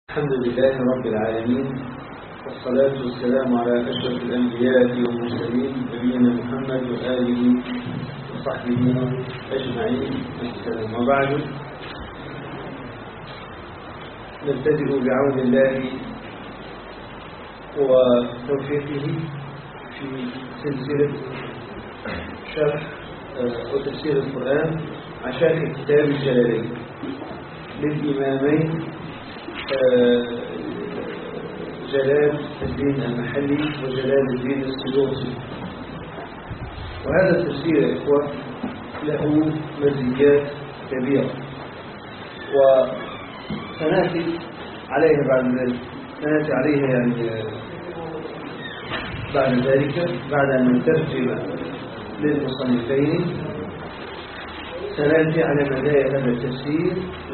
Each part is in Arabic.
الحمد لله رب العالمين، والصلاة والسلام على أشرف الأنبياء والمرسلين نبينا محمد وآله وصحبه أجمعين. السلام. وبعد، نبتدئ بعون الله وتوفيقه في سلسلة شرح وتفسير القرآن عشان كتاب الجلالين للإمامين جلال الدين المحلي وجلال الدين السيوطي. وهذا التفسير يا إخوة له مزيات كبيرة، وسنأتي عليها بعد ذلك بعد أن نترجم للمصنفين سنأتي على مزايا هذا التفسير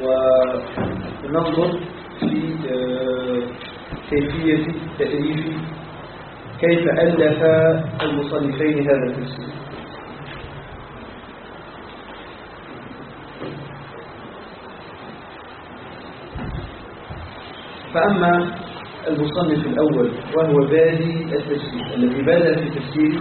وننظر في كيفية تأليف كيف ألف المصنفين هذا التفسير. فأما المصنف الأول وهو بادي التفسير الذي بدأ في تفسير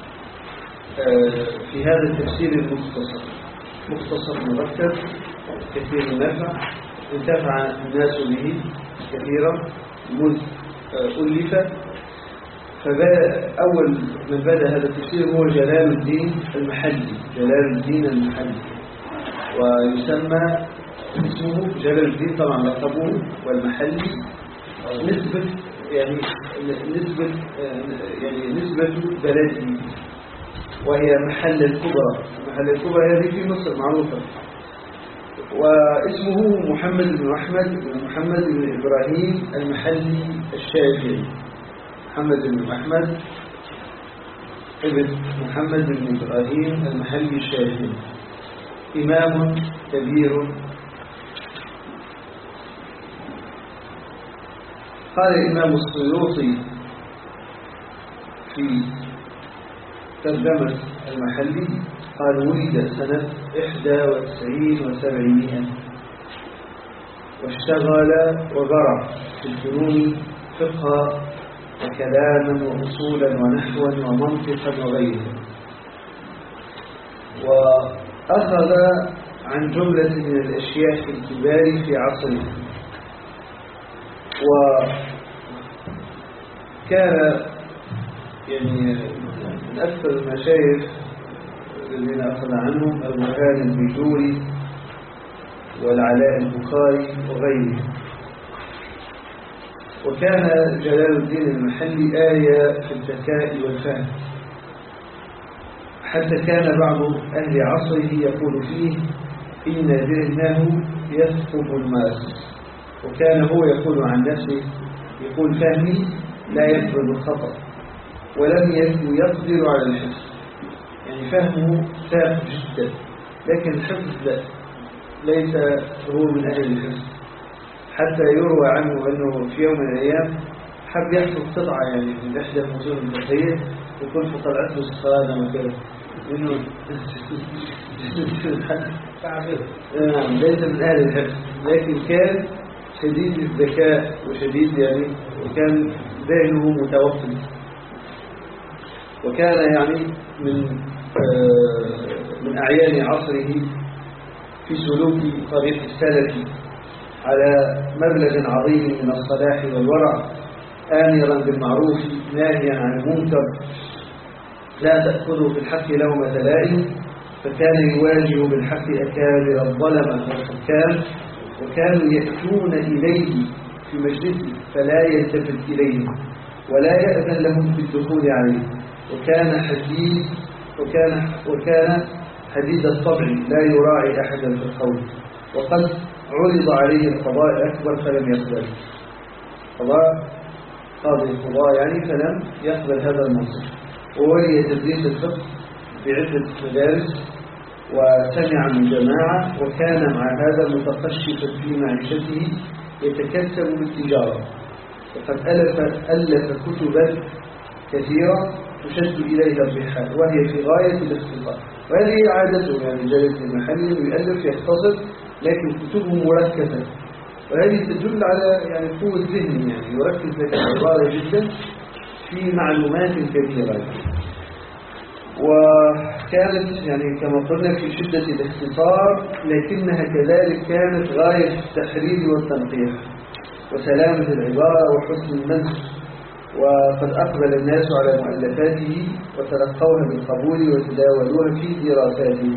في هذا التفسير مختصر مرتب كثير النفع، انتفع الناس به كثيرا منذ ألف. فأول من بدأ هذا التفسير هو جلال الدين المحلي، ويسمى اسمه جلال الدين طبعا لقبه، والمحلي نسبة بلده، وهي محل الكبرى هذه في مصر معروفة. واسمه محمد بن محمد بن إبراهيم المحلي الشافعي. محمد بن أحمد ابن محمد بن إبراهيم المحلي الشافعي، إمام كبير. قال الإمام السيوطي في ترجمة المحلي، قال: ولد سنة 91 و700، واشتغل وبرع في الفنون فقها وكلاما وأصولا ونحوا ومنطقا وغيره، وأخذ عن جملة من الأشياخ الكبار في عصره، وكان من أكثر المشايخ الذين أخذ عنهم البرهان البيجوري والعلاء البخاري وغيره. وكان جلال الدين المحلي آية في الذكاء والفهم، حتى كان بعض أهل عصره يقول فيه: إن ذهنه يثقب الماس. وكان هو يقول عن نفسه، يقول: فهمي لا يقبل الخطأ، ولم يكن يقدر على الحفظ. يعني فهمه ساق جدا، لكن الحفظ لا، ليس هو من أهل الحفظ. حتى يروى عنه أنه في يوم من الأيام حب يحفظ قطعة من إحدى المتون الفقهية، يكون فطلعت له صادم وكذا، إنه ليس من أهل الحفظ، لكن كان شديد الذكاء وشديد وكان ذهنه متوفر، وكان من أعيان عصره في سلوك طريق السلف على مبلغ عظيم من الصلاح والورع، آمرا بالمعروف ناهيا عن المنكر، لا تأخذه في الحق لومة لائم. فكان يواجه بالحق أكابر الظلمة والحكام، وكانوا يأتون إليه في مجلسه فلا يلتفت إليهم ولا يأذن لهم بالدخول عليه. وكان حديد الطبع لا يراعي أحدا في القول، وقد عرض عليه القضاء الأكبر فلم يقبل. قاضي القضاء فلم يقبل هذا المنصب. وولي تدريس الفقه بعدة مدارس، وسمع من جماعة، وكان مع هذا متقشفا في معيشته يتكسب بالتجارة. وقد ألف كتبا كثيرة تشد إليها الرحال، وهي في غاية الاختصار. وهذه عادته، جلال المحلي يؤلف يختصر، لكن كتبه مركزة وهذه تدل على يعني قوة ذهن، يعني يركز لك العبارة جدا في معلومات كبيرة. وكانت يعني كما قلنا في شدة الاختصار، لكنها كذلك كانت غاية التحرير والتنقيح وسلامة العبارة وحسن النسج. وقد أقبل الناس على مؤلفاته وتلقوها بالقبول وتداولوها في دراساته.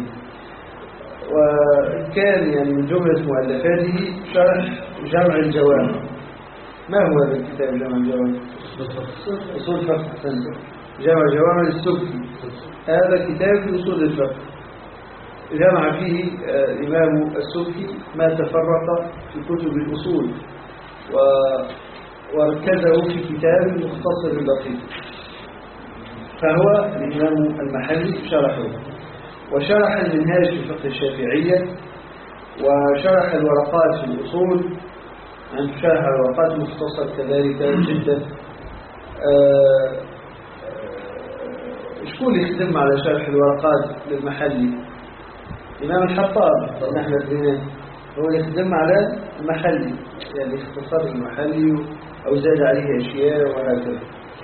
وكان يعني من جملة مؤلفاته شرح جمع الجوامع. ما هو هذا الكتاب جمع الجوامع؟ أصول فقه. جمع جوامع السبكي، هذا كتاب في أصول الفقه جمع فيه الإمام السبكي ما تفرق في كتب الأصول وركزه في كتاب مختصر دقيق. فهو الإمام المحلي شرحه، وشرح المنهاج في فقه الشافعية، وشرح الورقات في الأصول، عن شرح الورقات مختصر كذلك جدا. شكون اللي يخدم على شرح الورقات للمحلي؟ الإمام الحطاب نحن الدين هو يخدم على المحلي، يعني اختصر المحلي أو زاد عليه أشياء وهكذا.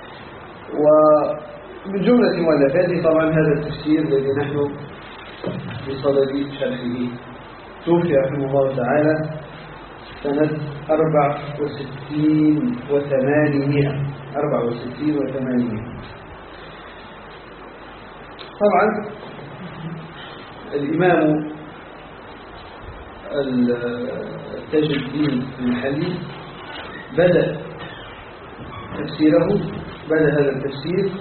ومن جملة مؤلفاته طبعا هذا التفسير الذي نحن بصدد شرحه. توفي رحمه الله تعالى سنة 64 و800. طبعا الإمام تاج الدين المحلي بدأ تفسيره، بدأ هذا التفسير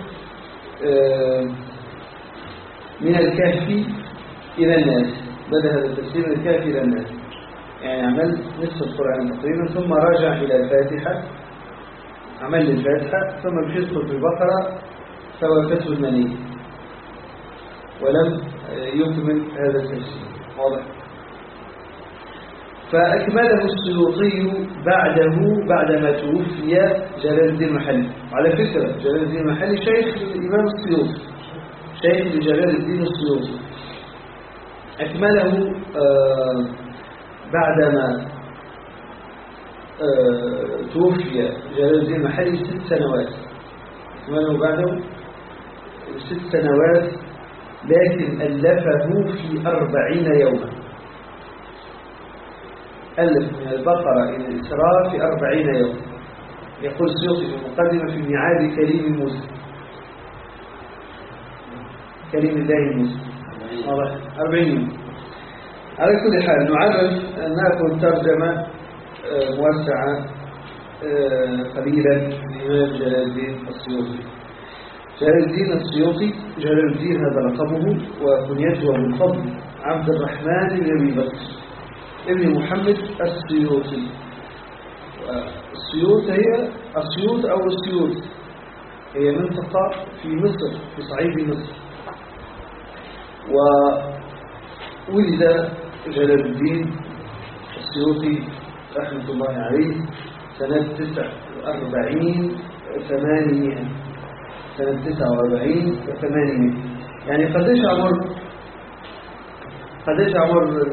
من الكهف إلى الناس. بدأ هذا التفسير من الكهف إلى الناس، يعني عمل نصف القرآن تقريبا، ثم رجع إلى الفاتحة، عمل الفاتحة، ثم مشي يدخل في البقرة فوافته المنية ولم يكمل هذا التفسير. واضح؟ فأكمله السيوطي بعدما توفي جلال الدين المحلي. على فكرة جلال الدين المحلي شيخ الإمام السيوطي، شيخ لجلال الدين السيوطي. أكمله بعدما توفي جلال الدين المحلي 6 سنوات. أكمله بعده 6 سنوات، لكن ألفه في 40 يوما. ألف من البقرة إلى الإسراء في 40 يوم. يقول السيوطي في المقدمة: في ميعاد كريم موسى، كريم الله موسى 40 يوم. على كل حال نعرف نأخذ ترجمة موسعة قليلا للإمام جلال الدين السيوطي. جلال الدين السيوطي، جلال الدين هذا لقبه، وكنيته أبو الفضل عبد الرحمن بن أبي بكر ابن محمد السيوطي. السيوط هي أسيوط أو السيوط، هي منطقة في مصر، في صعيد مصر. وولد جلال الدين السيوطي رحمة الله عليه سنة 49 و800. سنة 49 و800، يعني قديش عمر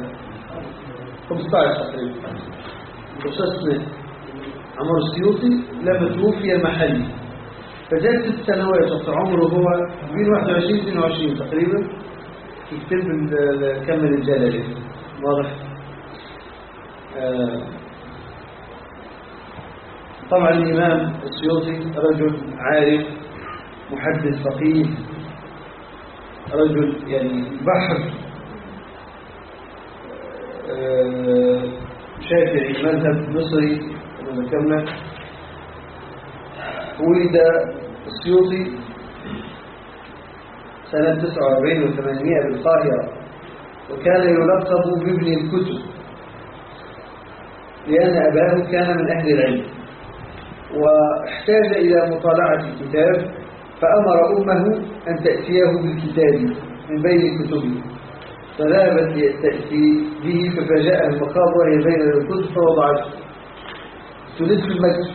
15 تقريبا، 15 سنة عمر السيوطي لما توفي المحلي. فجاء 6 سنوات، وقت عمره هو بين 21 22 تقريبا، يكتب كمل الجلالي. واضح؟ طبعا الإمام السيوطي رجل عارف، محدث فقيه، رجل يعني بحر، شافعي مذهب مصري كما ذكرنا. ولد السيوطي سنة 49 و800 بالقاهرة، وكان يلقب بابن الكتب لأن أباه كان من أهل العلم، واحتاج إلى مطالعة الكتاب فأمر أمه أن تأتيه بالكتاب من بين كتبه، فذهبت لتأتي به ففاجأها المخاض وهي بين الكتب فوضعته. تلد في المكتب.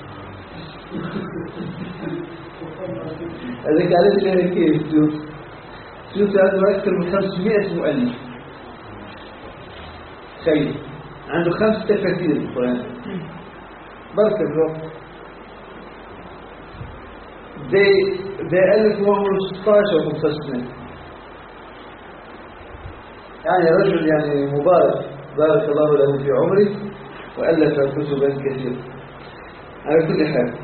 هذا كانت لها كيف السيوطي عنده أكثر من 500 مؤلف. خير، عنده 5 تفاسير القرآن بركة الوقت ده ألف وعمره 16 و 15 سنة يعني رجل يعني مبارك بارك الله له في عمره وألف كتبا كثيرة. على كل حال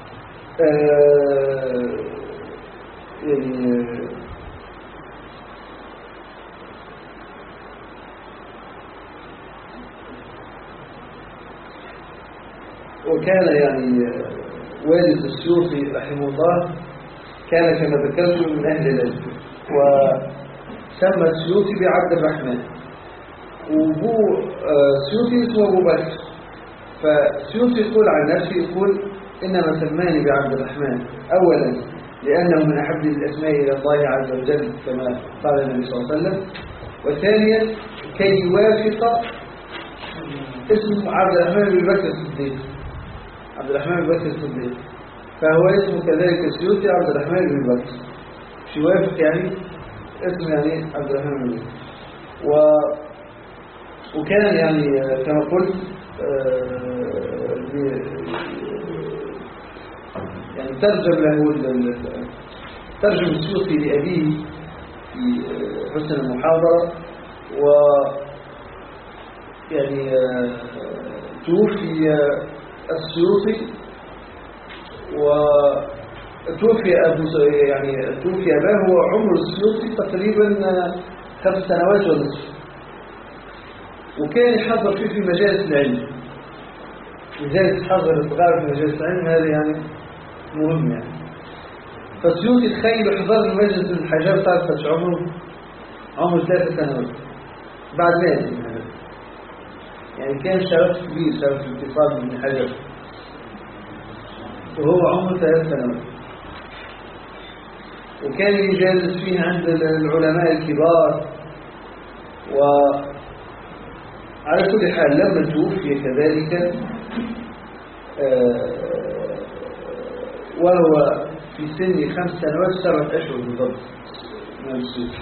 يعني وكان يعني والد السيوطي رحمه الله كان كما ذكرت من أهل العلم وسمى السيوطي بعبد الرحمن وابو السيوطي اسمه أبو بكر. فالسيوطي يقول عن نفسه يقول إنما سماني بعبد الرحمن أولا لأنه من أحب الأسماء إلى الله عز وجل كما قال النبي صلى الله عليه وسلم، وثانيا كي يوافق اسم عبد الرحمن بن بكر الصديق، عبد الرحمن بن بكر الصديق، فهو اسمه كذلك السيوطي عبد الرحمن بن بكر، مش يوافق يعني اسم يعني عبد الرحمن بن بكر. وكان يعني كما قلت يعني ترجم السيوطي لأبيه في حسن المحاضرة، و يعني توفي السيوطي وتوفي أباه وعمر السيوطي تقريبا 5 سنوات ونصف، وكان يحضر فيه في مجالس العلم، لذلك حضر الصغار في مجالس العلم، هذا يعني مهم يعني. فالسيوطي تخيل حضر مجلس الحجاب طارقة عمره 3 سنوات بعد مات يعني كان شرف كبير، شرف الاتصال من حجر وهو عمره 3 سنوات، وكان يجالس فيه عند العلماء الكبار. وعلى كل حال لما توفي كذلك وهو في سن 5 سنوات 7 أشهر بالضبط من السيوطي،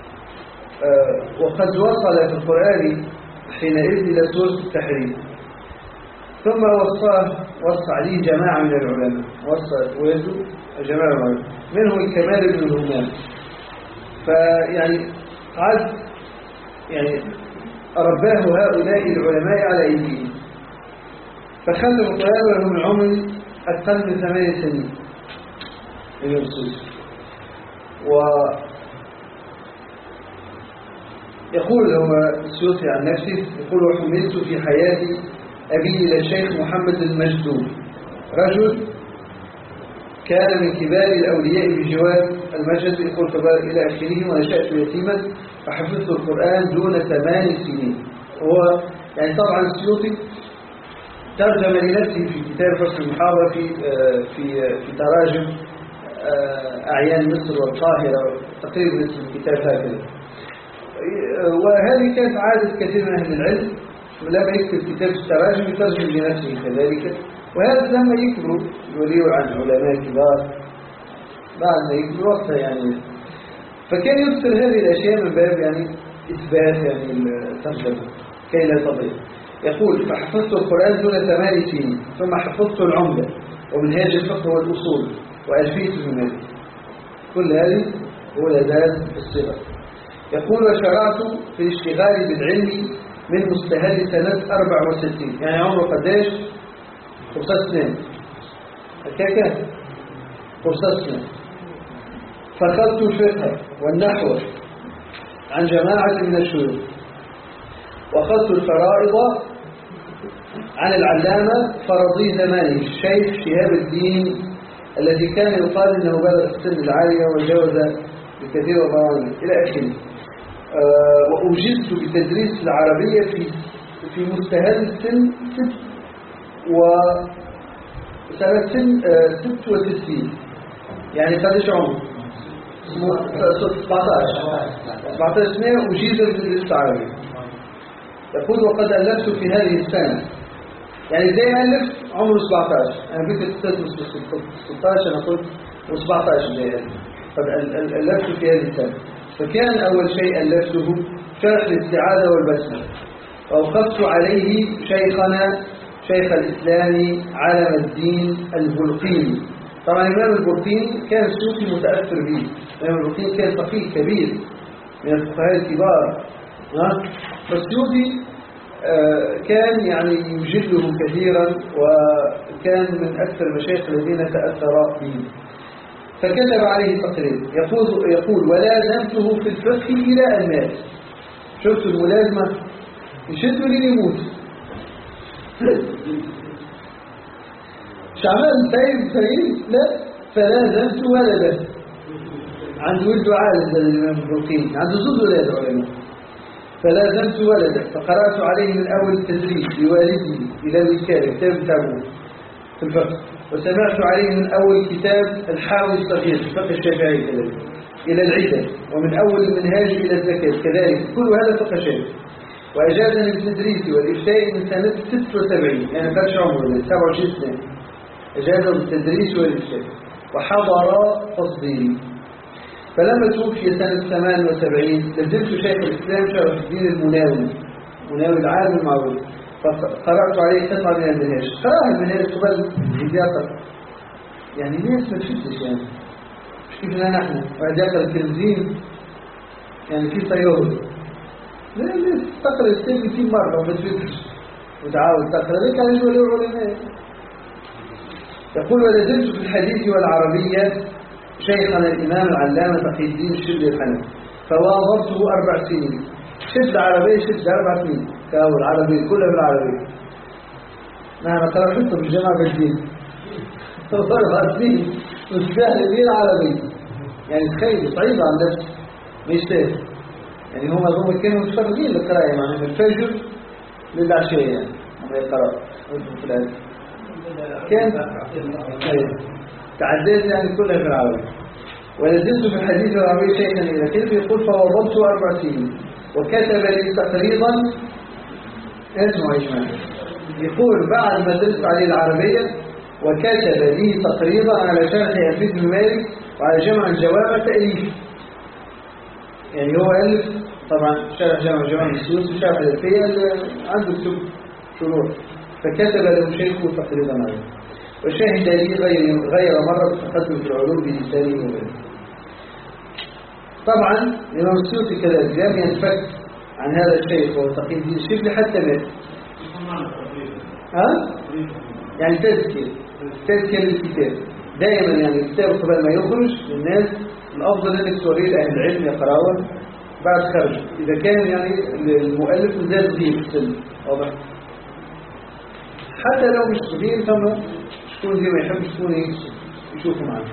وقد وصل في القرآن حينئذ إلى سورة التحريم، ثم وصى عليه جماعة من العلماء، وصى ويده جماعة من العلماء منهم الكمال بن الهمام. فيعني قد يعني رباه هؤلاء العلماء على أيديهم، فخلوا القرآن ولهم العمر أقل من 8 سنين من السوس. يقول هو السيوطي عن نفسه يقول: وحملت في حياتي أبي إلى الشيخ محمد المجدوب، رجل كان من كبار الأولياء بجوار المسجد، يقول إلى آخره، ونشأت يتيما فحفظت القرآن دون 8 سنين. وهو يعني طبعا السيوطي ترجم لنفسه في كتاب فصل المحاضرة في تراجم أعيان مصر والقاهرة، تقريبا اسم الكتاب هكذا. وهذه كانت عادة كثير من أهل العلم، لما يكتب كتاب التراجم يترجم لنفسه كذلك، وهذا لما يكبروا يوليوا عن علماء كبار بعد ما يكبروا وقتها يعني. فكان يذكر هذه الأشياء من باب يعني إثبات يعني الترجمة كي لا تضيع. يقول: فحفظت القرآن دون 8 سنين، ثم حفظت العمدة ومنهاج الفقه والأصول وألفية المنهج، كل هذه ولدات في الصغر. يقول: وشرعت في الاشتغال بالعلم من مستهل سنة 64، يعني عمره قداش؟ 5 سنين هكذا، 5 سنين. فأخذت الفقه والنحو عن جماعة من الشيوخ، وأخذت الفرائض عن العلامة فرضي زمانه الشيخ شهاب الدين، الذي كان يقال إنه بلغ السن العالية وجاوز بكثير وضوانه إلى آخره. وأوجزت بتدريس العربية في مستهل السن 66، يعني قدش عمر 17 سنة أجيز بتدريس العربية. يقول: وقد ألفت في هذه السنة، يعني زي ألف عمره 17، أنا كنت 16 أنا قلت و17 زي ألف، قد ألفت في هذه السنة. فكان أول شيء ألفته شرح الاستعاذة والبسملة، وأوقفت عليه شيخنا شيخ الإسلام علم الدين البلقيني. طبعا الإمام البلقيني كان السيوطي متأثر به. الإمام البلقيني كان فقيه كبير من الفقهاء الكبار، فالسيوطي كان يعني يجله كثيرا، وكان من أكثر المشايخ الذين تأثر به. فكتب عليه تقرير يقول ولازمته في الفقه إلى أن مات. شفت الملازمة يشدوا لين يموت. شعبان سيد لا، فلازمت ولده. عنده ولد عالم زي الإمام البلقيني، عنده زوج ولاد علماء. فلازمت ولده فقرأت عليه من أول التدريس لوالده إلى الوكالة كتاب تابوه في الفقه، وسمعت عليه من أول كتاب الحاوي الصغير في الفقه الشافعي كذلك إلى العدة، ومن أول المنهاج إلى الزكاة كذلك، كل هذا فقه شافعي. وأجازني بالتدريس والإفتاء من سنة 76، يعني كانش عمره 27 سنة، أجازه بالتدريس والإفتاء، وحضر تصديري. فلما توفي سنة 78 لزمت شيخ الإسلام شرف الدين المناوي العالم المعروف، فقرأت عليه قطعة من المنهاج. قرأها المنهاج قبل الإجابة، يعني الناس ما تشدش، يعني مش كيفنا نحن وعد يقرأ التلفزيون يعني في طيور. لا الناس تقرأ السلم 200 مرة وما تفكرش وتعاود تقرأ لك على جوال العلماء. يقول ولزمت في الحديث والعربية شيخنا الإمام العلامة تقي الدين الشبلي الحنفي، فواظبته 4 سنين. شد العربية شد 4 سنين كاو العربية كلها بالعربية. نحن قرأ حطه في الجامعة بالدين 4 سنين وسهل بيه العربية. يعني تخيل صعيبة عن نفسه مش سهل. يعني هم كانوا متفرغين للقراءة، يعني من الفجر للعشاء يعني هم يقرأوا في العلم. كان تعديت يعني كلها في العربية. ولزمت في الحديث العربي شيئا إلى كلمة. يقول فوضبت 4 سنين وكتب لي تقريضا اسمه إجماع. يقول بعد ما درست عليه العربية وكتب لي تقريضا على شرح ألفية بن مالك وعلى جمع الجوامع تأليف. يعني هو ألف طبعا شرح جمع الجوامع السيوطي وشرح الألفية عنده كتب شروح، فكتب له شيخه تقريضا عليه. وشاهد لي غير مرة بالتقدم في العلوم بلسانه وغيره. طبعا الإمام السيوطي كذلك لم ينفك عن هذا الشيخ وهو تقي الدين الشبلي حتى مات. يعني تذكر الكتاب دائما، يعني الكتاب قبل ما يخرج للناس الأفضل أنك توريه لأهل العلم يقرأوه بعد خرجه، إذا كان يعني المؤلف زاد فيه في السن واضح. حتى لو مش صغير ثم شكون زي ما يحب شكون يشوفه معنا.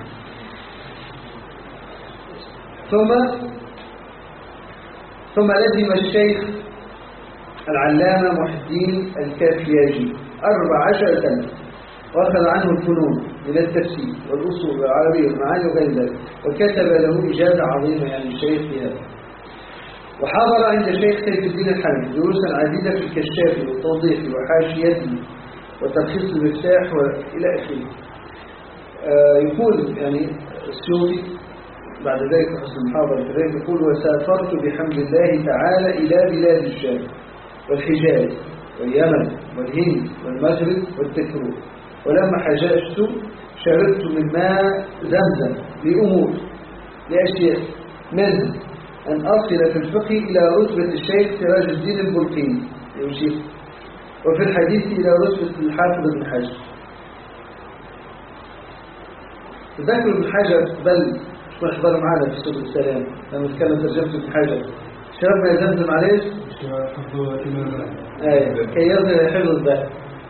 ثم لزم الشيخ العلامة محي الدين الكافياجي 14 سنة، وأخذ عنه الفنون من التفسير والأصول والعربية والمعاني وغير ذلك، وكتب له إجازة عظيمة يعني الشيخ في هذا. وحضر عند الشيخ سيف الدين الحنفي دروسا عديدة في الكشاف والتوضيح وحاشيته وتلخيص المفتاح وإلى آخره. يقول يعني السيوطي بعد ذلك حسن المحاضرة كذلك يقول وسافرت بحمد الله تعالى إلى بلاد الشام والحجاز واليمن والهند والمغرب والتكروت، ولما حججت شربت من ماء زمزم لأشياء منها أن أصل في الفقه إلى رتبة الشيخ سراج الدين البلقيني وفي الحديث إلى رتبة الحافظ ابن حجر. تذكر ابن حجر بل شو احضر معنا في سورة السلام لما نتكلم ترجمة ابن حجر شربنا يزمزم عليه كي يظهر حفظ الذات.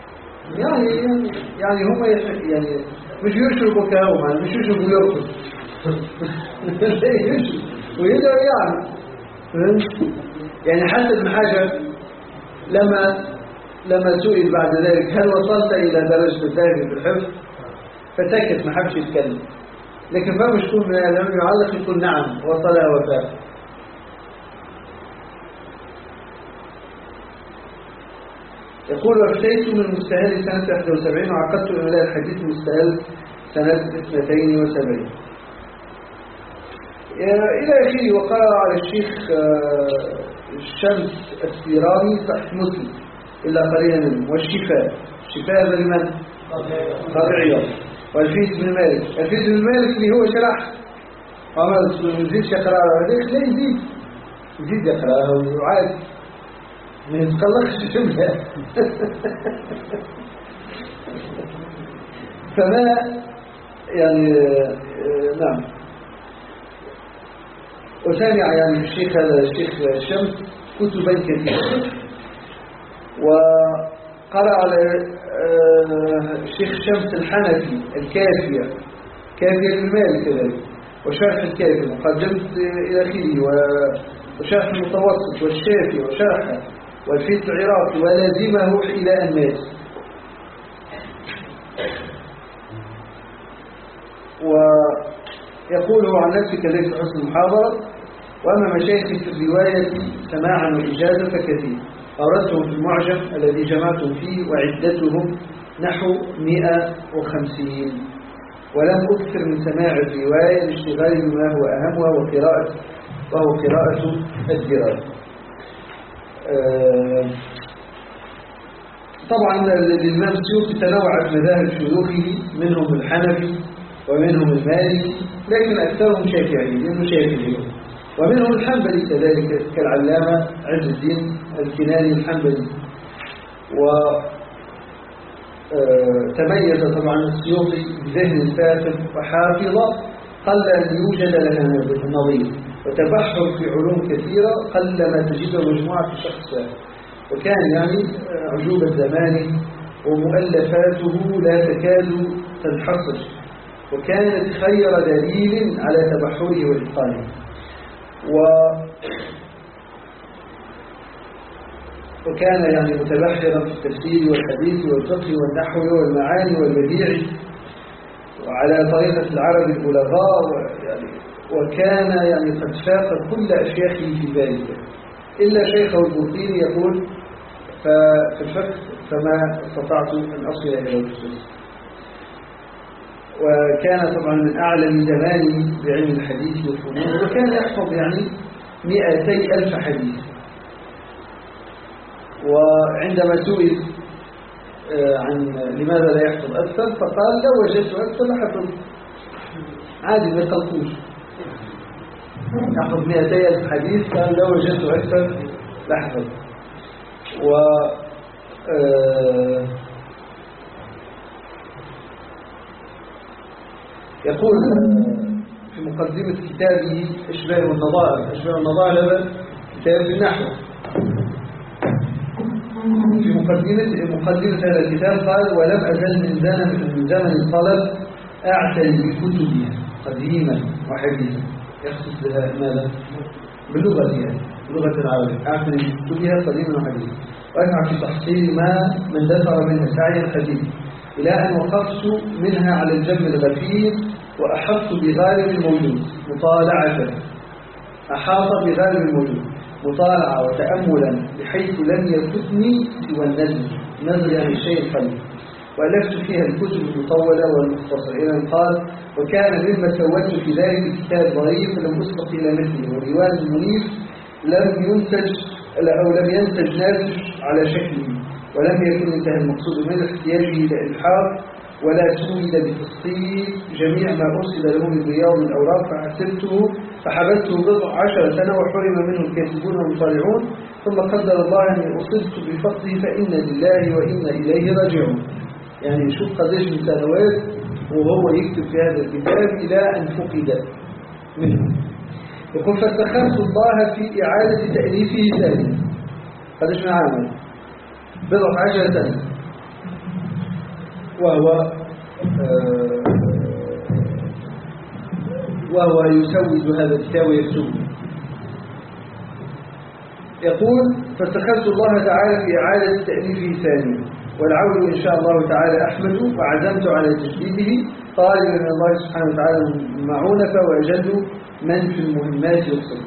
يعني هم يعني مش يشربوا كهوما، مش يشربوا يرقص ويدعو يعني حتى ابن حجر لما سئل بعد ذلك هل وصلت إلى درجة الذهب في الحفظ فسكت ما حبش يتكلم، لكن فهم شكون من العلماء يعلق يقول نعم وصلها وفاء. يقول وافتيت من المستهل سنة 71 وعقدت إلى الحديث المستهل سنة 72 إلى آخره. وقرأ على الشيخ الشمس السيراني صحيح مسلم إلا قليلا منه، والشفاء هذا لمن؟ قاضي عياض. والفيس بن مالك اللي هو شرح عمل يزيد يقراها هذيك لا يزيد يقراها وعاد ما يتقلقش جملة فما يعني نعم. وسامع يعني الشيخ هذا الشيخ الشمس كتبا كثيرة، وقرأ على الشيخ شمس الحنفي الكافية للمالك كذلك، وشرح الكافي مقدمة إلى آخره، وشرح المتوسط والشافي وشرحه، والفيت العراقي، ولازمه إلى أن مات. ويقول هو عن نفسه كذلك في حسن المحاضرة: وأما مشايخي في الرواية سماعا وإجازة فكثير، أوردتهم في المعجم الذي جمعتم فيه، وعدتهم نحو 150، ولم أكثر من سماع الرواية لاشتغالي بما هو أهم وهو قراءة الدراية. طبعا الإمام السيوطي تنوعت مذاهب شيوخه، منهم الحنفي ومنهم المالكي، لكن أكثرهم شافعي لأنه شافعي، ومنهم الحنبلي كذلك كالعلامة عز الدين الكناني الحنبلي. وتميز طبعا السيوطي بذهن فاتن وحافظة قل أن يوجد لها نظير، وتبحر في علوم كثيرة قل ما تجده مجموعة في شخص واحد، وكان يعني عجوبة زمانه ومؤلفاته لا تكاد تنحصر، وكانت خير دليل على تبحره وإتقانه. وكان يعني متبحرا في التفسير والحديث والفقه والنحو والمعاني والبديع وعلى طريقة العرب البلغاء، وكان يعني قد فاق كل أشياخه في ذلك، إلا شيخه البوطيني يقول: ففي الفقه فما استطعت أن أصل إلى الفقه. وكان طبعا من أعلم زمانه بعلم الحديث والفنون، وكان يحفظ يعني 200,000 حديث. وعندما سئل عن لماذا لا يحفظ أكثر فقال: لو وجدت أكثر لحفظ، عادي ما يخلقوش، يحفظ 200,000 حديث، قال لو وجدت أكثر لحفظ. يقول في مقدمة كتابه إشباه والنظائر هذا كتاب النحو، في مقدمة هذا الكتاب قال: ولم أزل من زمن الطلب أعتني بكتبها قديما وحديثا، يخصص لها ماذا؟ باللغة يعني اللغة العربية، أعتني بكتبها قديما وحديثا، وأسعى في تحصيل ما من دثر منها سعيا حديثا، إلى أن وقفت منها على الجنب الغفير، وأحط بغالب الموجود أحاط بغالب الموجود مطالعة وتأملا، بحيث لم يفوتني سوى النزل يعني الشيء القليل، وألفت فيها الكتب المطولة والمختصرة. إلى أن قال: وكان مما سويت في ذلك كتاب ضعيف لم أسبق إلى مثله، ورواية المنيف لم ينتج ناتج على شكله، ولم يكن انتهى المقصود من احتياجه إلى إلحاق، ولا سويد بتفصيل جميع ما أرسل له من رياض الأوراق، فحبسته 10 سنة، وحرم منه الكاتبون والمطالعون، ثم قدر الله أني أصبت بفضله، فإنا لله وإنا إليه راجعون. يعني شوف قديش من سنوات وهو يكتب في هذا الكتاب إلى أن فقد منه. يقول: فاستخرت الله في إعادة تأليفه ثاني، قديش من عام 10 سنة، وهو يسود هذا الكتاب ويكتبه. يقول: فاستخرت الله تعالى في إعادة تأليفه ثانيا، والعود إن شاء الله تعالى أحمد، وعزمت على تجديده، طالبا من الله سبحانه وتعالى المعونة، وأجد من في المهمات يقصد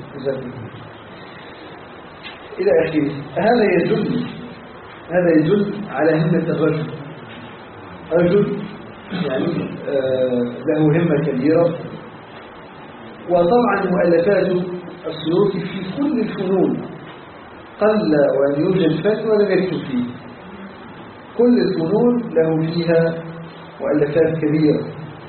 إلى آخره. هذا يدل على همة الرجل يعني له همة كبيرة. وطبعا مؤلفات السيوطي في كل الفنون قل وأن يوجد فن ولم يكتب فيه. كل الفنون له فيها مؤلفات كبيرة.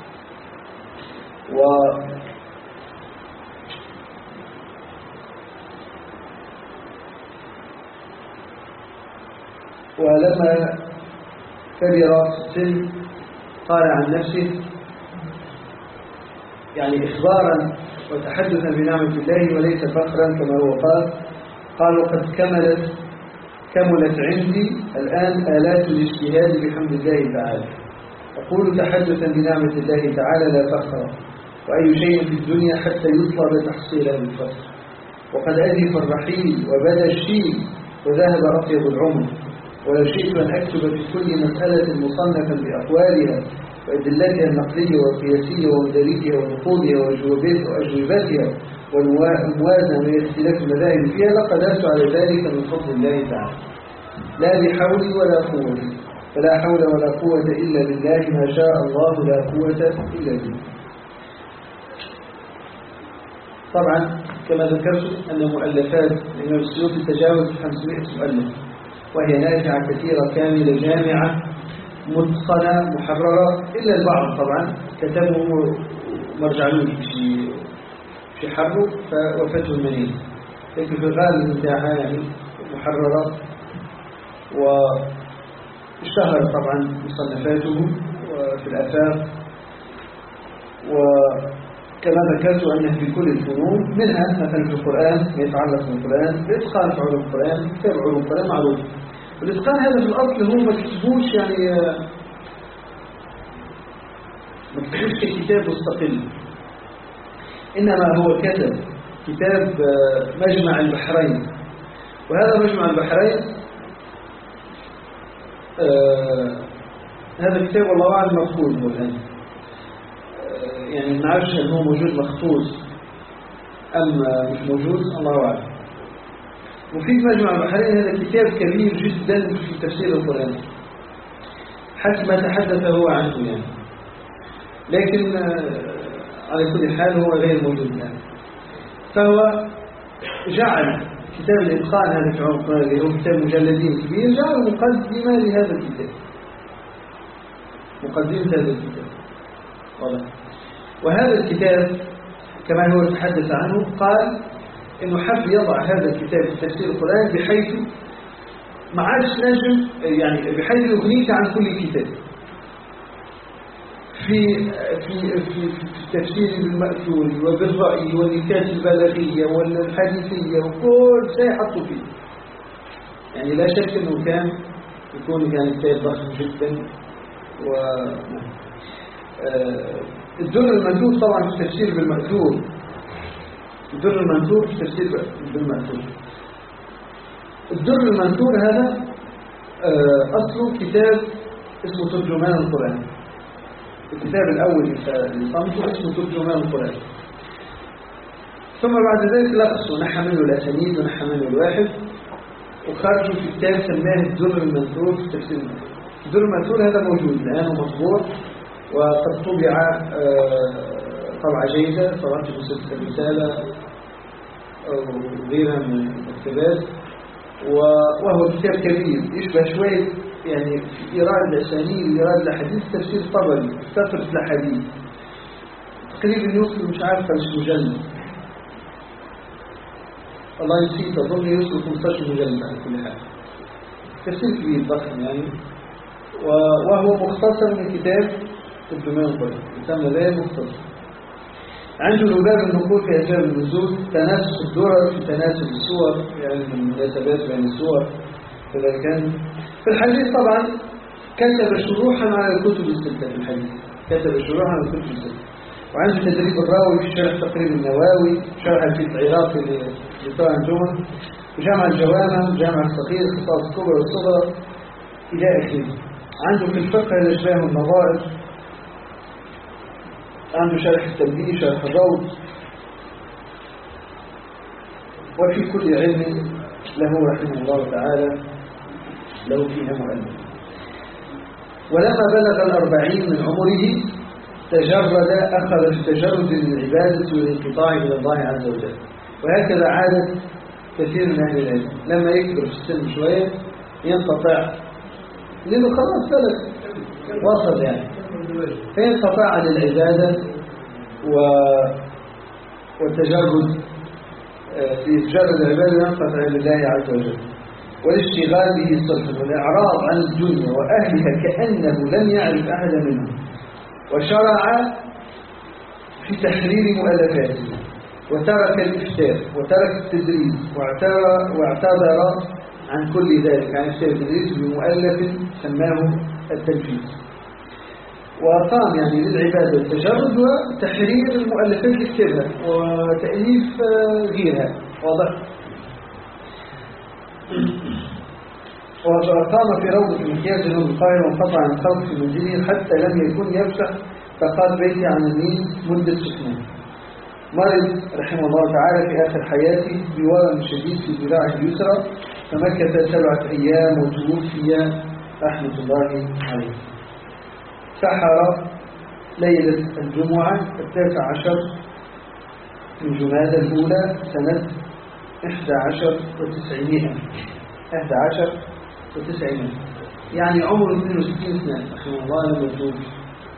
ولما كبر في السن قال عن نفسه يعني إخبارا وتحدثا بنعمة الله وليس فخرا كما هو قال وقد كملت عندي الآن آلات الاجتهاد بحمد الله تعالى. أقول تحدثا بنعمة الله تعالى لا فخرا، وأي شيء في الدنيا حتى يطلب تحصيله بالفخر. وقد أزف الرحيل وبدا الشيل وذهب أطيب العمر، ولو شئت أن أكتب في كل مسألة مصنفا بأقوالها وأدلتها النقلية والقياسية ومداركها ونقودها وأجوبتها والموازنة من اختلاف المذاهب فيها لقدرت على ذلك من فضل الله تعالى، لا بحولي ولا قوتي، فلا حول ولا قوة إلا بالله، ما شاء الله لا قوة إلا بالله. طبعا كما ذكرت أن مؤلفات الإمام السيوطي تجاوز 500 مؤلف، وهي نافعة كثيرة كاملة جامعة متقنة محررة، إلا البعض طبعا كتبه مرجعلوش في حره وفتح المنين، لكن في الغالب بتاعها يعني محررة. واشتهر طبعا مصنفاته في الآفاق. وكما ذكرت أنه في كل الفنون، منها مثلا في القرآن ما يتعلق بالقرآن، الإتقان في علوم القرآن، كتاب علوم القرآن معروف. والإتقان هذا في الأصل هو ما كتبوش يعني ما كتبوش ككتاب مستقل، إنما هو كتاب مجمع البحرين. وهذا مجمع البحرين هذا الكتاب والله أعلم مفقود الآن، يعني ما نعرفش هل هو موجود مخطوط أم مش موجود، الله أعلم. وفي مجمع البحرين هذا كتاب كبير جدا في تفسير القرآن حسب ما تحدث هو عنه يعني، لكن على كل حال هو غير موجود الآن. فهو جعل كتاب الإتقان هذا في علوم القرآن اللي هو كتاب مجلدين كبير، جعل مقدمة لهذا الكتاب، مقدمة هذا الكتاب واضح. وهذا الكتاب كما هو تحدث عنه قال إنه حب يضع هذا الكتاب في تفسير القرآن بحيث ما عادش نجم يعني بحيث يغنيك عن كل كتاب في التفسير بالمأثور وبالرأي والنكات البلاغية والحديثية وكل شيء حطوا فيه. يعني لا شك أنه كان يكون كتاب ضخم جدا. الدر المنثور طبعا في التفسير بالمأثور، الدر المنثور في التفسير بالمأثور. الدر المنثور هذا أصله كتاب اسمه ترجمان القرآن. الكتاب الأول اللي صنفه اسمه ترجمان القرآن، ثم بعد ذلك لقصوا نحى منه الأسانيد ونحى منه الواحد وخرجوا في كتاب سماه الدر المنثور في تفسير المأثور. الدر المنثور هذا موجود الآن ومطبوع وقد طبع طبعة جيدة، طبعت بسلسلة الرسالة أو غيرها من المكتبات، وهو كتاب كبير يشبه شوية يعني في إيراد الأسانيد وإيراد الأحاديث تفسير طبري كثرة الأحاديث، تقريبا يوصل مش عارف كم مجلد، والله نسيت أظن يوصل 15 مجلد على كل حال، تفسير كبير ضخم يعني. وهو مختصر من كتاب ترجمان القرآن يسمى ذلك مختصر. عنده لباب النقول في أسباب النزول، تناسب الدرر في تناسب الصور، يعني من المناسبات بين الصور كذا كان. في الحديث طبعا كتب شروحا على الكتب الستة، في الحديث كتب شروحا على الكتب الستة. وعنده تدريب الراوي في شرح تقريب النووي، شرح الفقه العراقي لطه الجمل، وجامع الجوامع، جامع الصغير، خطاب الكبرى والصغرى إلى آخره. عنده في الفقه الأشباه والنظائر، عنده شرح التنبيه، شرح الروض. وفي كل علم له رحمه الله تعالى له فيها مؤلف. ولما بلغ 40 من عمره أخذ في التجرد من العبادة والانقطاع إلى الله عز وجل. وهكذا عادت كثير من أهل العلم لما يكبر في السن شوية ينقطع، لأنه خلاص بلد وصل يعني، فينقطع عن العبادة والتجرد في مجرد العبادة، ينقطع لله عز وجل والاشتغال به صرفا والإعراض عن الدنيا وأهلها كأنه لم يعرف أحدا منهم، وشرع في تحرير مؤلفاته وترك الإفتاء وترك التدريس واعتذر عن كل ذلك، عن إفتاء التدريس بمؤلف سماه التنفيذ، وقام يعني للعبادة والتجرد وتحرير المؤلفات اللي كتبها وتأليف غيرها. واضح؟ وقام في روضة المكياج جنوب القاهرة وانقطع عن الخلق في منزله حتى لم يكن يفتح فقال بيتي عن النيل مدة سكنه. مرض رحمه الله تعالى في آخر حياته بورم شديد في ذراعه اليسرى، فمكث 7 أيام وتوفي رحمة الله عليه. سحر ليلة الجمعة 19 من جمادى الأولى سنة 11 و900 يعني عمره 62 سنة رحمه الله لم يتوفي،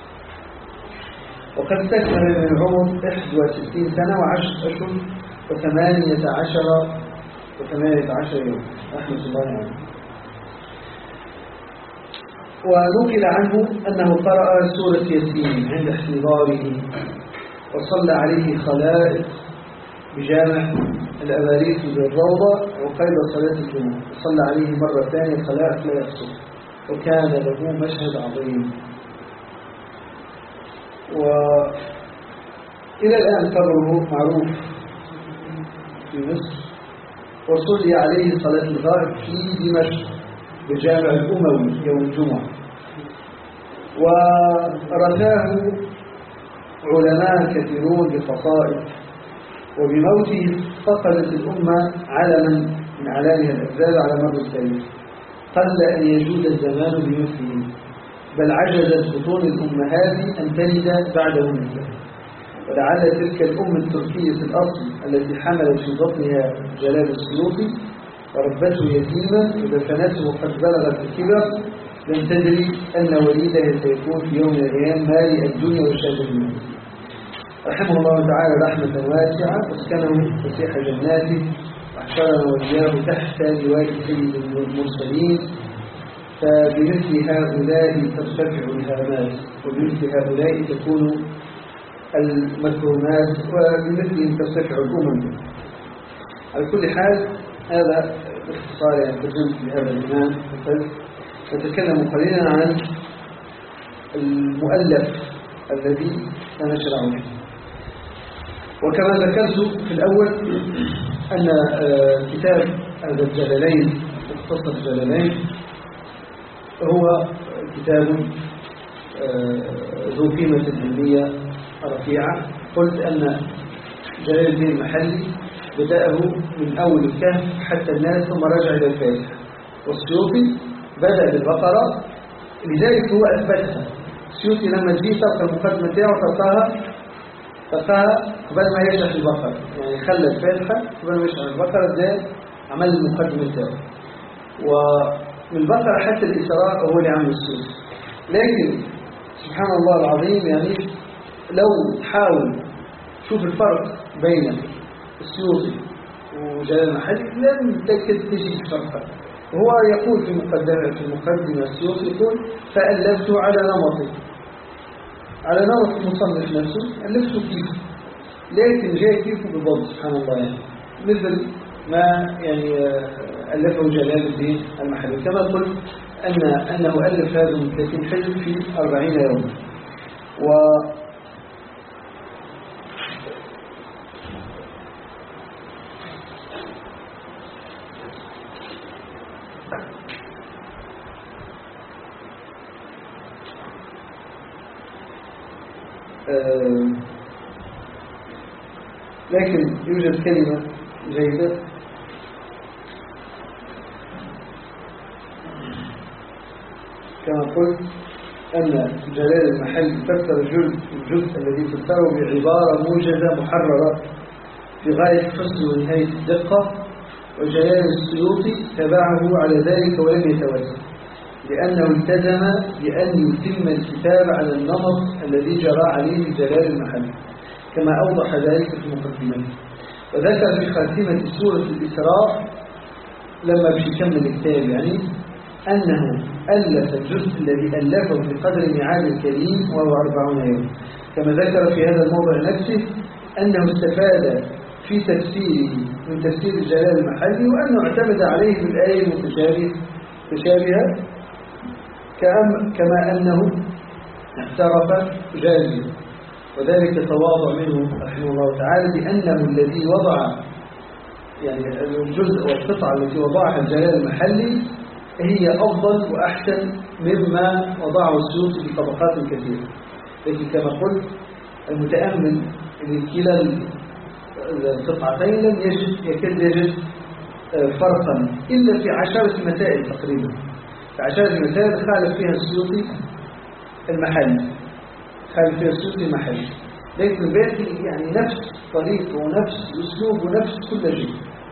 وقد استكمل من العمر 61 سنة و10 أشهر و18 يوم رحمة الله عليه. ونقل عنه أنه قرأ سورة ياسين عند احتضاره، وصلى عليه خلائق بجامع الأباريس بالروضة وقيد صلاة الجمعة، وصلى عليه مرة ثانية خلائق لا يحصر، وكان له مشهد عظيم. وإلى الآن قبره معروف في مصر، وصلي عليه صلاة الغائب في دمشق بجامع الأموي يوم الجمعة، ورثاه علماء كثيرون بقصائد، وبموته فقدت الأمة علما من علامها الأجزال على مر التاريخ، قل أن يجود الزمان بمثله، بل عجزت بطون الأمهات أن تلد بعده مثله. ولعل تلك الأم التركية الأصل التي حملت في بطنها جلال السيوطي وربته يتيما ودفنته قد بلغت الكبر، لم تدري أن وليدها سيكون في يوم من الأيام مالئ الدنيا والشهادة الموت. رحمه الله تعالى رحمة واسعة، واسكنه فسيح جناته، واحشرنا وإياه تحت لواء سيد المرسلين، فبمثل هؤلاء ترتفع الهامات، وبمثل هؤلاء تكون المكرمات، وبمثلهم ترتفع الأمم. على كل حال هذا باختصار يعني ترجمة لهذا الإمام. نتكلم قليلا عن المؤلف الذي سنشرع فيه. وكما ذكرت في الأول أن كتاب هذا الجلالين مختصر الجلالين هو كتاب ذو قيمة علمية رفيعة. قلت أن جلال الدين المحلي بدأه من أول الكهف حتى الناس ثم رجع إلى الفاتحة، والسيوطي بدأ بالبقرة، لذلك هو أثبتها. السيوطي لما تجي تلقى المقدمة تاعه تلقاها قبل ما يشرح البقرة، يعني خلى الفاتحة قبل ما يشرح البقرة ده عمل المقدمة تاعه، ومن البقرة حتى الإسراء هو اللي عمل السيوطي. لكن سبحان الله العظيم يعني لو تحاول شوف الفرق بين السيوطي وجلال المحلي لن تكد تجد فرقا. وهو يقول في المقدمة السيوطي يقول فألفت على نمط المصنف نفسه، ألفته كيف، لكن جاء كيفه بالضبط سبحان الله، يعني مثل ما يعني ألفه جلال الدين المحلي. كما قلت أنه ألف هذا من 30 حزب في 40 يوم. لكن يوجد كلمة جيدة كما قلت أن جلال المحلي فسر الجزء الذي فسره بعبارة موجزة محررة في غاية الحسن ونهاية الدقة، وجلال السيوطي تبعه على ذلك ولم يتوسع، لأنه التزم بأن يتم الكتاب على النمط الذي جرى عليه جلال المحلي كما أوضح ذلك في مقدمته. وذكر في خاتمة سورة الإسراء لما بيكمل الكتاب يعني أنه ألف الجزء الذي ألفه بقدر ميعاد الكريم وهو 40 يوم، كما ذكر في هذا الموضع نفسه أنه استفاد في تفسيره من تفسير الجلال المحلي، وأنه اعتمد عليه بالآية المتشابهة كما أنه اعترف جازيا، وذلك تواضع منه رحمه الله تعالى بأنه الذي وضع يعني الجزء والقطعة التي وضعها الجلال المحلي هي أفضل وأحسن مما وضعه السيوطي بطبقات كثيرة. لكن كما قلت المتأمل لكلا القطعتين لم يكاد يجد فرقا إلا في 10 مسائل تقريبا. في 10 مسائل خالف فيها السيوطي المحلي، لكن الباقي يعني نفس طريقه ونفس أسلوب ونفس كل شيء.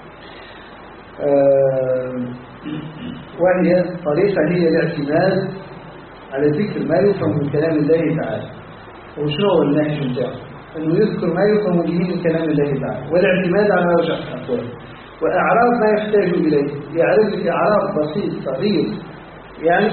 وهي طريقة هي الاعتماد على ذكر ما يفهم من كلام الله تعالى. وشنو هو النهج بتاعه؟ أنه يذكر ما يفهم به من كلام الله تعالى، والاعتماد على رجح الأقوال وإعراب ما يحتاج إليه. يعرف لك إعراب بسيط صغير يعني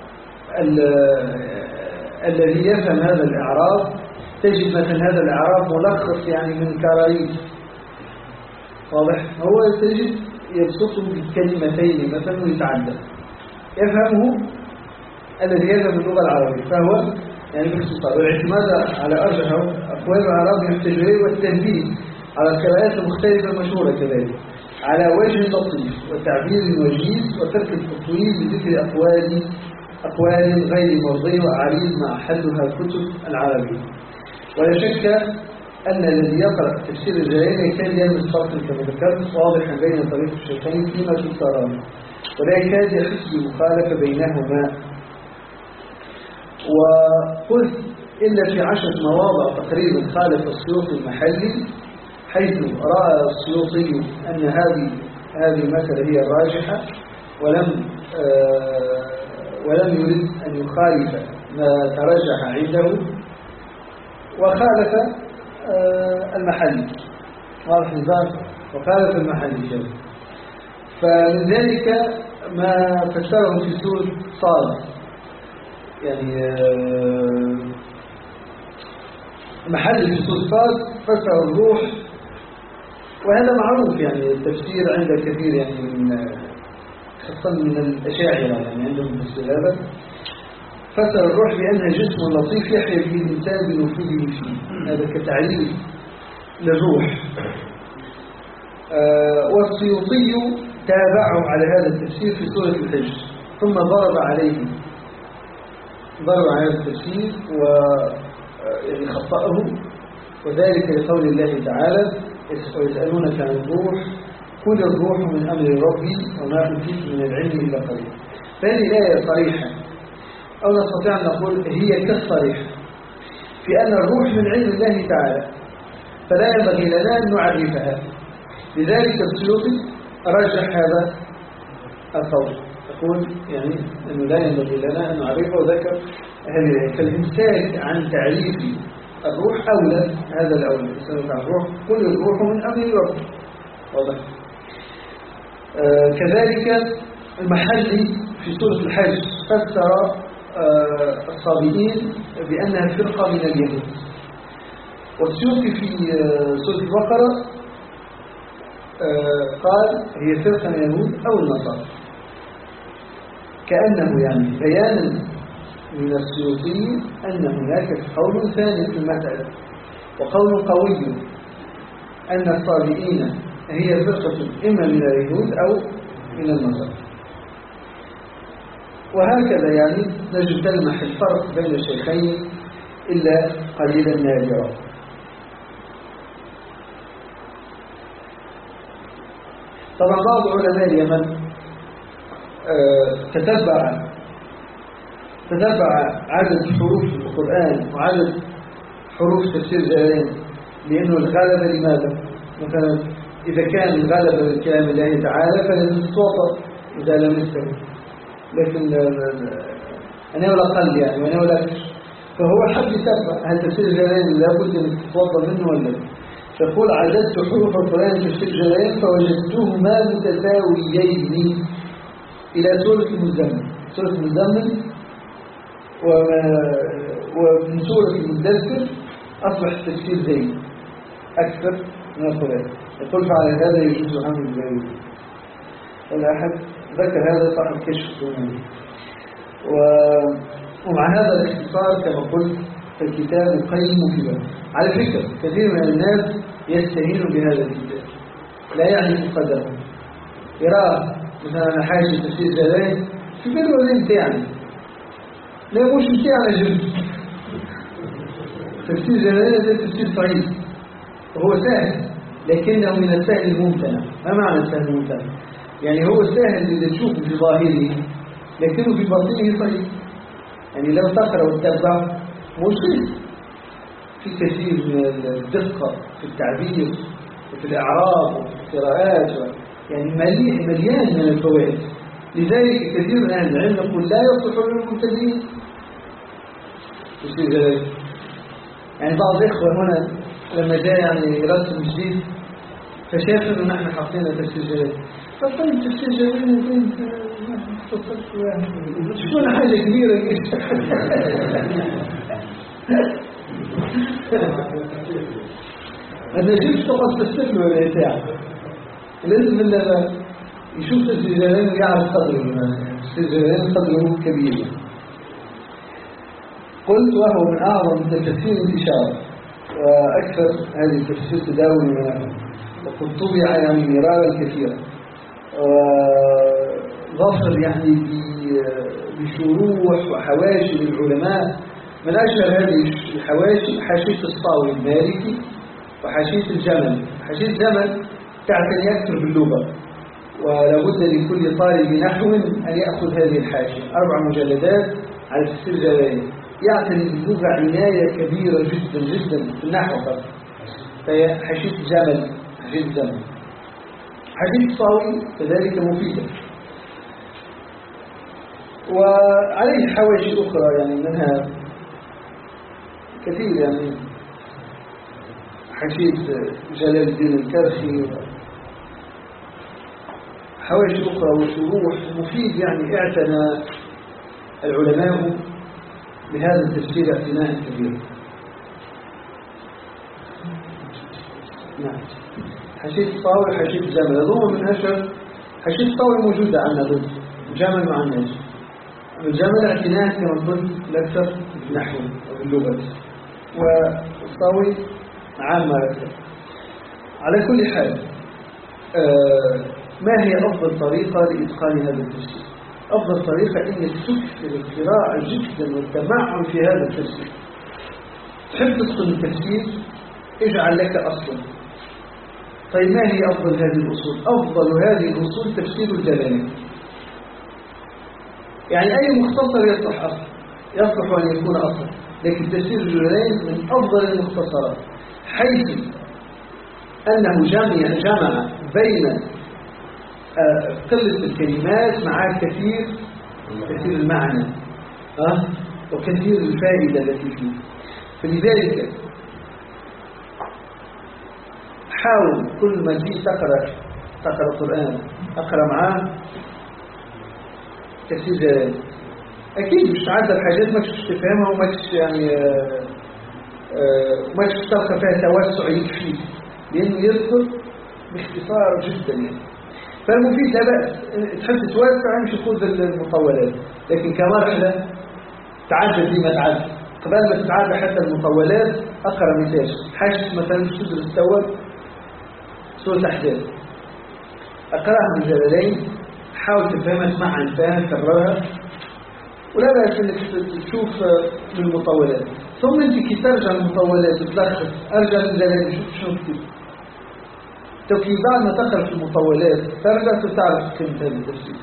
الذي يفهم هذا الإعراب تجد مثلا هذا الإعراب ملخص يعني من كراريس واضح، هو تجد يبسطه بكلمتين مثلا ويتعدى يفهمه الذي يفهم اللغة العربية، فهو يعني باختصار. والاعتماد على أرجح أقوال الأعراب يحتاج إليه، والتنبيه على القراءات المختلفة المشهورة كذلك على وجه لطيف وتعبير وجيز، وترك التطويل بذكر أقوال غير مرضية وأعريض ما أحدها الكتب العربية. ولا شك أن الذي يقرأ تفسير الجلالين كان يلمس فرقا كما ذكرت واضحا بين طريق الشيخين فيما في الترامي، ولا يكاد يحس بمخالفة بينهما. وقلت إلا في 10 مواضع تقريبا خالف السيوطي المحلي، حيث رأى السيوطي أن هذه المسألة هي الراجحة ولم يريد أن يخالف ما ترجح عنده، وخالف المحلي واضح الباب، وخالف المحلي كذا. فمن ذلك ما فسره في سورة صاد، يعني المحلي في سورة صاد فسر الروح، وهذا معروف يعني التفسير عند الكثير يعني خاصة من الأشاعرة يعني عندهم تفسير هذا. فسر الروح بأنها جسم لطيف يحيا به الإنسان بنفوذه فيه، هذا كتعريف للروح. والسيوطي تابعه على هذا التفسير في سورة الحج، ثم ضرب على هذا التفسير ويعني خطأه، وذلك لقول الله تعالى ويسألونك عن الروح قل الروح من أمر ربي وما أوتيت من العلم إلا قليلا. فهذه الآية صريحة، أو نستطيع أن نقول هي كالصريحة في أن الروح من علم الله تعالى، فلا ينبغي لنا أن نعرفها. لذلك السيوطي رجح هذا القول، يقول يعني أنه لا ينبغي لنا أن نعرفه، وذكر فالإمساك عن تعريف الروح أولى، هذا الأولى. يسألك عن الروح قل الروح من أمر ربي، واضح. كذلك المحلي في سورة الحج فسر الصابئين بأنها فرقة من اليهود، والسيوطي في سورة البقرة قال هي فرقة من اليهود أو النصارى، كأنه يعني بيانا من السيوطي أن هناك قول ثاني في المسألة، وقول قوي أن الصابئين هي فرقة إما من اليهود أو من النصارى. وهكذا يعني نجد تلمح الفرق بين الشيخين إلا قليلا نادرا. طبعا بعض علماء اليمن تتبع عدد حروف القرآن وعدد حروف تفسير الجلالين، لأنه الغالب لماذا؟ مثلا إذا كان غلب كلام الله تعالى فلازم تتوضأ إذا لم يستوي، لكن أنا ولا قل يعني وأنا ولا أكثر. فهو حب يتبع هل تفسير الجلالين لابد أن تتوضأ منه ولا لا. فقول عددت حروف القرآن في تفسير الجلالين فوجدتهما متساويين إلى سورة المزمل. سورة المزمل ومن سورة المدثر أصبح التفسير زين أكثر من القرآن. يقول فعلى هذا يجوز عمل الجلالين. ولا أحد ذكر هذا صاحب كشف الدنيا. ومع هذا الاختصار كما قلت الكتاب قيم فيه. على فكرة كثير من الناس يستهين بهذا الكتاب، لا يعرف قدره، يراه مثلا حاجة تفسير جلالين في بالو يعني لا مش بتاعنا جد. تفسير جلالين ده تفسير صحيح وهو سهل، لكنه من السهل الممتنع. ما معنى السهل الممتنع؟ يعني هو سهل إذا تشوفه في ظاهره لكنه في باطنه صحيح. يعني لو تقرأ وتتبع مشكل في كثير من الدقة في التعبير وفي الإعراب وفي القراءات، يعني مليان من الفوائد. لذلك كثير من أهل العلم يقول لا يصلح للمبتدئين تفسير جلالين. يعني بعض الإخوة هنا لما جاء يعني يرسم جديد فشاف إنه نحن حاطين تفسير جلالين، فقال تفسير جلالين شو حاجة كبيرة أنا شفت قد تستفل والإتاع لازم إلا يشوف تفسير جلالين ويعرف قدره. تفسير جلالين قدره كبير. قلت وهو من أعظم التفسير انتشارا وأكثر هذه التفسير تداول منها، وقد طبع يعني مرارا كثيرا وظفر يعني بشروح وحواشي للعلماء. من أشهر هذه الحواشي حاشية الصاوي المالكي وحاشية الجمل. حاشية الجمل تعتني أكثر باللغة، ولابد لكل طالب نحو أن يأخذ هذه الحاشية 4 مجلدات على تفسير جلالين. يعتني باللغة عناية كبيرة جدا جدا في النحو فقط. فهي حاشية الجمل. حاشية الجمل. حاشية الصاوي كذلك مفيدة، وعليه حواشي أخرى يعني منها كثير، يعني حاشية جلال الدين الكرخي، حواشي أخرى وشروح مفيد. يعني اعتنى العلماء بهذا التفسير اعتناء كبيرا. نعم. حاشية الطاوي حاشية الجمل هذوما من أشهر. حاشية الطاوي موجودة عندنا ضد الجمل مع الناس. الجمل اعتناء كما قلت الأكثر بالنحو وباللغة، والطاوي عامة أكثر. على كل حال ما هي أفضل طريقة لإتقان هذا التفسير؟ أفضل طريقة إنك تكثر القراءة جدا والتمعن في هذا التفسير. تحب تتقن التفسير اجعل لك أصلا. طيب ما هي أفضل هذه الأصول؟ أفضل هذه الأصول تفسير الجلالين. يعني أي مختصر يصلح أن يكون أصلا، لكن تفسير الجلالين من أفضل المختصرات، حيث أنه جمع بين قلة الكلمات مع كثير المعنى وكثير الفائدة التي فيه. فلذلك حاول كل ما تجي تقرأ القرآن أقرأ معاه تفسير جلالين. أكيد مش تعدى الحاجات ما كنتش تفهمها وما كنتش يعني ما كنتش تلقى فيها توسع يكفيك، لأنه يذكر باختصار جدا يعني. فالمفيد لا بأس تحب تتوسع مش تخوض المطولات، لكن كمرحلة تعدد دي ما تعدد. قبل ما تتعدى حتى المطولات أقرأ مثال حاجة مثلا مش تدرس التوب سورة أحزاب أقرأها من جلالين، حاول تفهمها معا فاهم كررها، ولا بأس انك تشوف من المطولات. ثم انت كي ترجع المطولات وتلخص ارجع للجلالين شوف كيف توكي بعد ما تقرأ في المطولات ترجع تعرف كلمة هذا التفسير.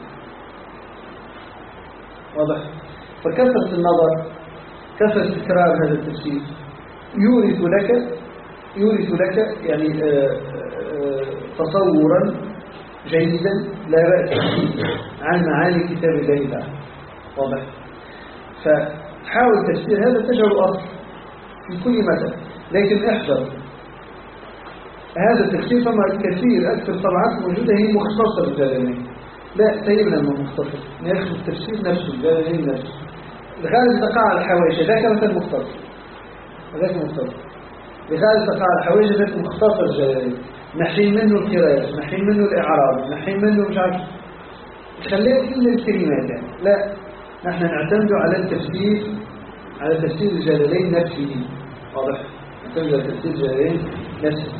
واضح؟ فكثرة النظر كثرة تكرار هذا التفسير يورث لك يعني تصورا جيدا لا بأس فيه عن معاني كتاب الله تعالى. واضح؟ فحاول تفسير هذا تجعل أصل في كل مثل، لكن احذر هذا التفسير. فما كثير أكثر طبعات موجودة هي مختصرة الجلالين، لا سيبنا من مختصر، ناخذ التفسير نفسه الجلالين نفسه. الغالب تقع على الحواشي، ذاك مثل مختصر، هذاك مختصر. الغالب تقع على الحواشي، ذاك مختصر الجلالين، نحين منه القراءة، نحين منه الإعراب، نحين منه مش عارف، خليه كل الكلمات يعني. لا، نحن نعتمد على التفسير، على تفسير الجلالين نفسه. واضح؟ نعتمد على تفسير الجلالين نفسه.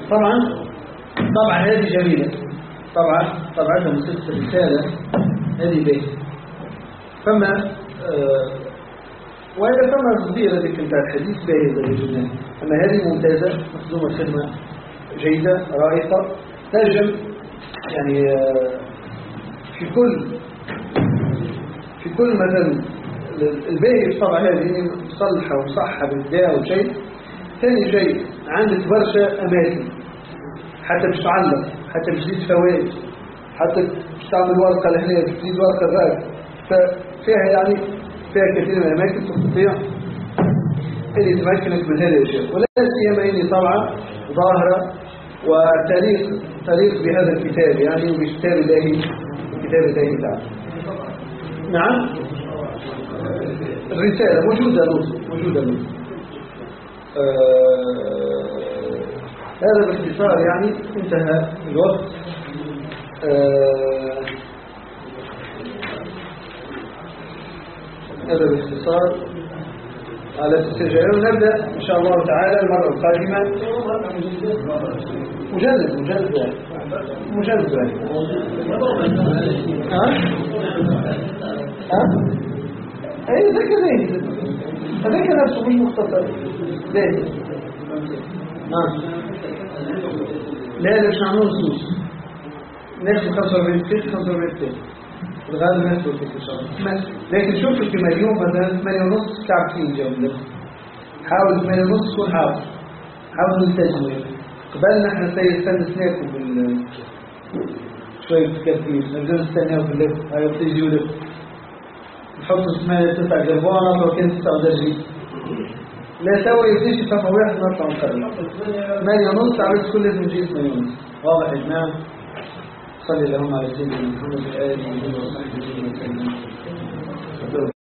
طبعا هذه جميلة، طبعا موسيقى الرسالة هذه بيه. فما وإذا فما صغيرة ذيك انت الحديث باهي الجنان، أما هذه ممتازة، مخدومة خدمة جيدة رائقة، ترجم يعني في كل مثلا الباهي طبعا هذه مصلحة ومصحة بالداء وشيء. ثاني شيء عندك برشا أماكن حتى مش تعلق، حتى مش تزيد فوائد، حتى مش تعمل ورقة لهنا تزيد ورقة ذاك، ففيها يعني فيها كثير من الأماكن تستطيع اللي تمكنك من هذا الشيء. ولا سيما إني طبعا ظاهرة وتاريخ بهذا الكتاب يعني، وبكتاب الله تعالى. نعم، الرسالة موجودة هذا باختصار يعني. انتهى الوقت. هذا باختصار على السجاير. ونبدأ إن شاء الله تعالى المرة القادمة مجلد ايه ذاك نفسه مش مختصر ذاك. لا مش نعمل نصوص، ناخد 45 دقيقة الغالب ما يسوي فيك إن شاء الله. لكن شوف في مليون مثلا 8:30 ساعتين جاوب، حاول 8:30 تكون حاول نلتزم. قبلنا احنا سنسناكم شوية تكفير، نبدأ نستناه في اللف، هاي بتيجي ولف نحط 8-9 جربان وكان 39. لا سوى يبتيجي صفحة واحد نطلع نقرر 8:30 عملت كل لازم نجي 8:30. واضح يا جماعة؟ صلي اللهم على سيدنا محمد وآله وصحبه وسلم.